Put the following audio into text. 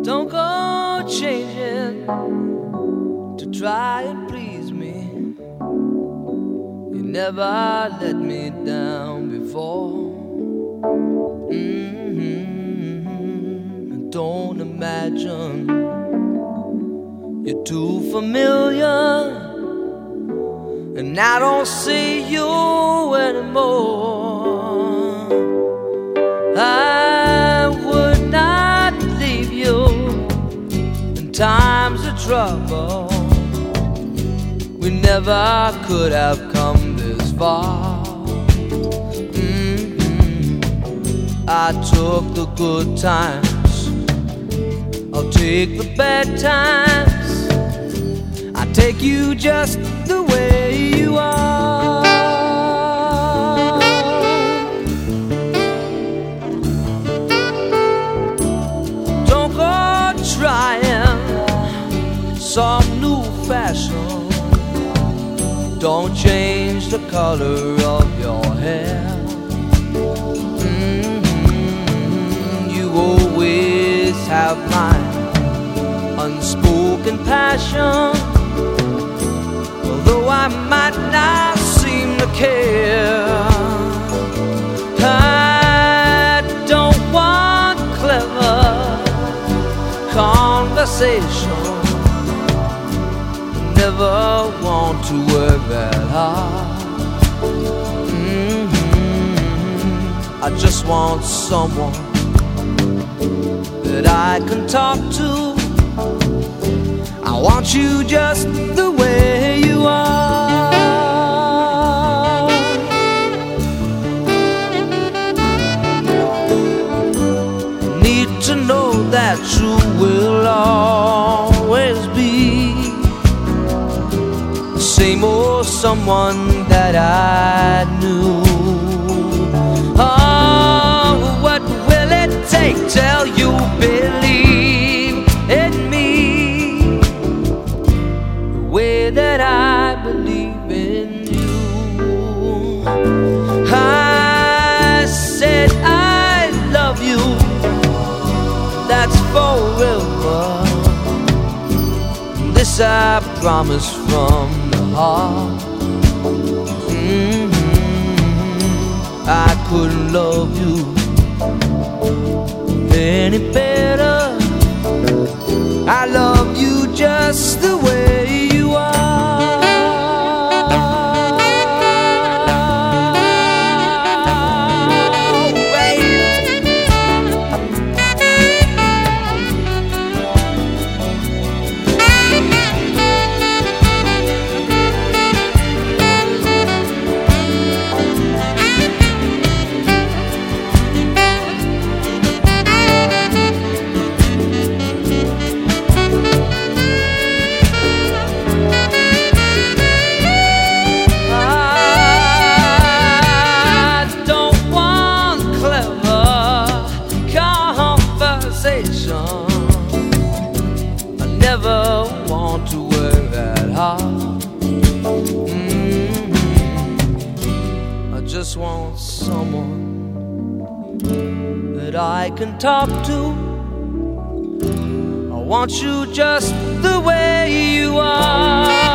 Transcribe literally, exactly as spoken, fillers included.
Don't go changing to try and please me. You never let me down before. Mm-hmm. Don't imagine you're too familiar, and I don't see you anymore. I would not leave you in times of trouble. We never could have come this far. Mm-hmm. I took the good times, I'll take the bad times. I take you just the way you are. Don't go trying some new fashion. Don't change the color of your hair. Mm-hmm. You always have my unspoken passion. Although I might not seem to care, I don't want clever conversation. Never want to work that hard. Mm-hmm. I just want someone that I can talk to. I want you just the way you are. Need to know that you will always be the same old someone that I knew. Oh, what will it take till you believe in me the way that I believe in you? I said I love you, that's forever. This I promise from the heart. Mm-hmm. I couldn't love you any better. I love you just the way you are. I never want to work that hard. Mm-hmm. I just want someone that I can talk to. I want you just the way you are.